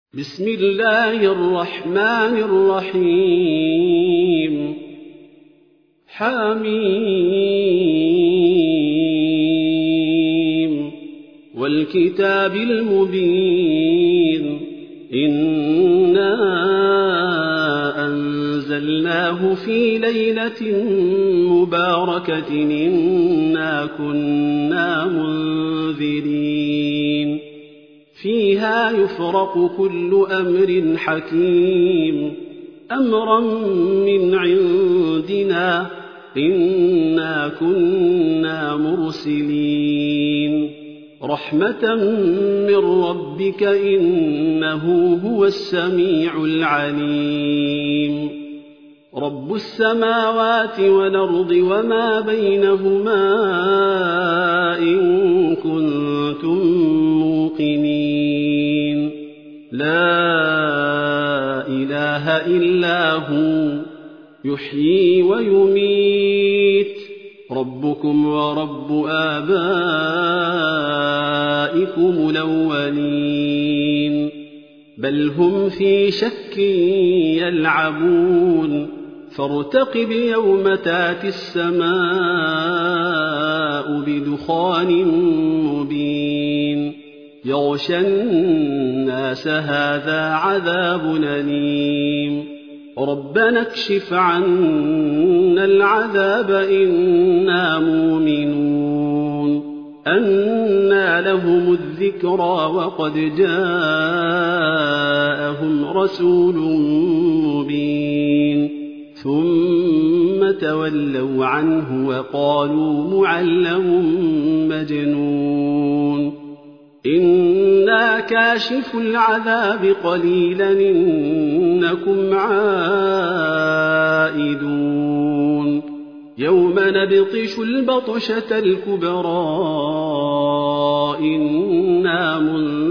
بسم الله الرحمن الرحيم حميم والكتاب المبين إنا أنزلناه في ليلة مباركة إنا كنا منذرين فيها يفرق كل أمر حكيم أمرا من عندنا إنا كنا مرسلين رحمة من ربك إنه هو السميع العليم رب السماوات والأرض وما بينهما إن كنتم موقنين لا إله إلا هو يحيي ويميت ربكم ورب آبائكم الأولين بل هم في شك يلعبون فارتقب يوم تأتي السماء بدخان مبين يغشى الناس هذا عذاب أليم ربنا اكشف عنا العذاب إنا مؤمنون أنى لهم الذكرى وقد جاءهم رسول مبين ثم تولوا عنه وقالوا معلم مجنون إنا كاشف العذاب قليلا إنكم عائدون يوم نبطش البطشة الكبرى إنا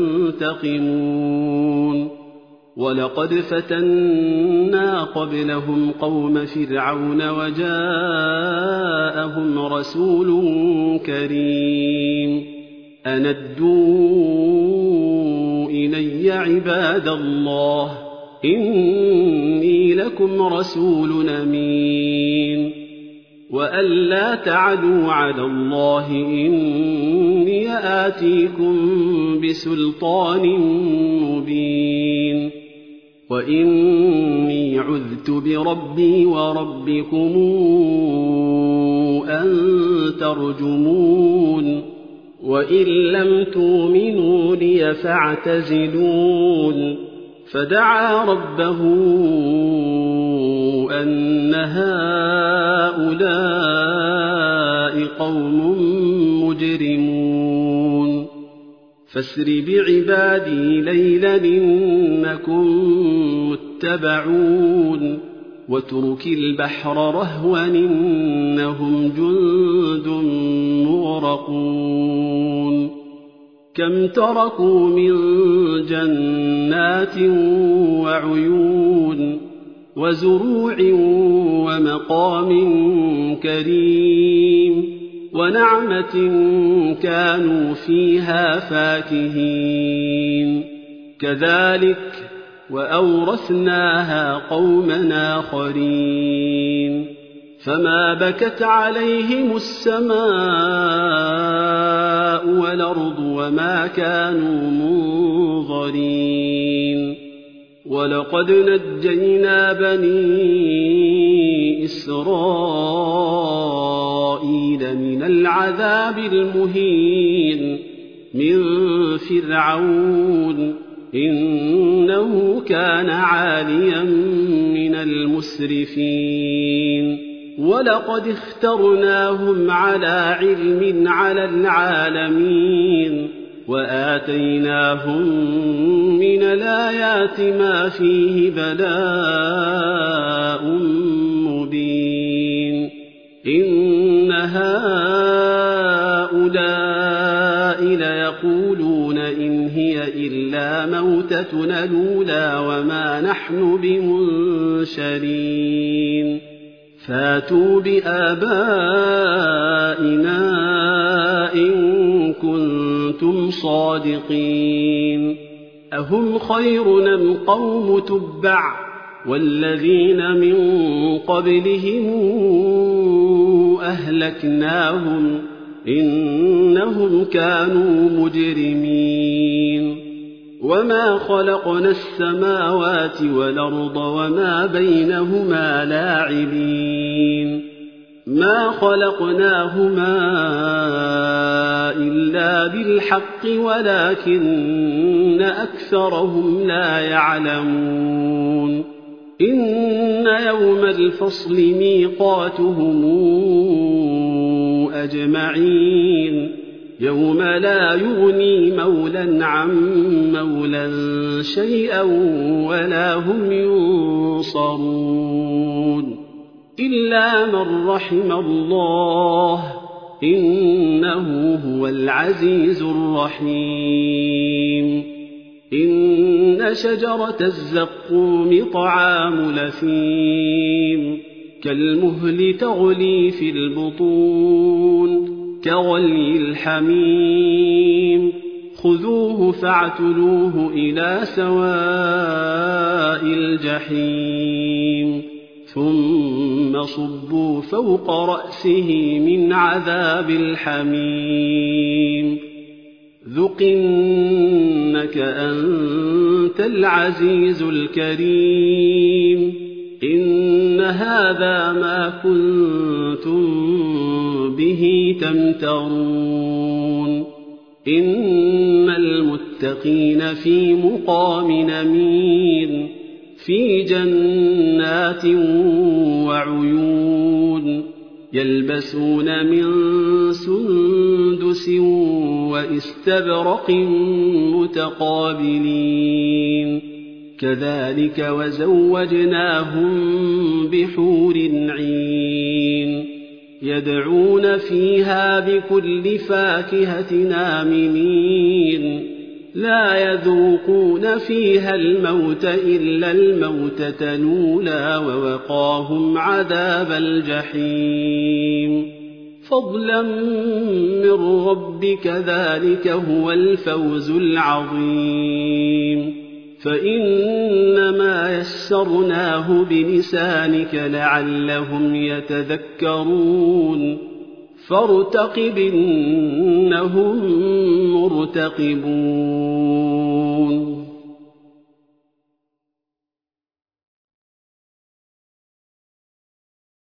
منتقمون ولقد فتنا قبلهم قوم فرعون وجاءهم رسول كريم أن ادوا إلي عباد الله إني لكم رسول أمين وأن لا تعلوا على الله إني آتيكم بسلطان مبين وإني عذت بربي وربكم أن ترجمون وإن لم تؤمنوا لي فاعتزلون فدعا ربه أن هؤلاء قوم مجرمون فاسر بعبادي ليلا إنكم متبعون واترك البحر رهوا إنهم جند مغرقون كم تركوا من جنات وعيون وزروع ومقام كريم ونعمة كانوا فيها فاكهين كذلك وأورثناها قوما آخرين فما بكت عليهم السماء والأرض وما كانوا منظرين ولقد نجينا بني إسرائيل من العذاب المهين من فرعون إنه كان عاليا من المسرفين ولقد اخترناهم على علم على العالمين وآتيناهم من الآيات ما فيه بلاء مبين إن هؤلاء ليقولون إن هي إلا موتتنا الأولى وما نحن بمنشرين فاتوا بآبائنا إن كنتم صادقين أهم خير أم قوم تبع والذين من قبلهم أهلكناهم إنهم كانوا مجرمين وما خلقنا السماوات والأرض وما بينهما لاعبين ما خلقناهما إلا بالحق ولكن أكثرهم لا يعلمون إن يوم الفصل ميقاتهم أجمعين يوم لا يغني مولى عن مولى شيئا ولا هم ينصرون إلا من رحم الله إنه هو العزيز الرحيم إن شجرة الزقوم طعام لثيم كالمهل تغلي في البطون كغلي الحميم خذوه فاعتلوه إلى سواء الجحيم ثم صبوا فوق رأسه من عذاب الحميم ذق إنك أنت العزيز الكريم إن هذا ما كنتم به تمترون إن المتقين في مقام أمين في جنات وعيون يلبسون من سندس وإستبرق متقابلين كذلك وزوجناهم بحور عين يدعون فيها بكل فاكهة آمنين لا يذوقون فيها الموت إلا الموتة الأولى ووقاهم عذاب الجحيم فضلا من ربك ذلك هو الفوز العظيم فإنما يسرناه بلسانك لعلهم يتذكرون فارتقب إنهم مرتقبون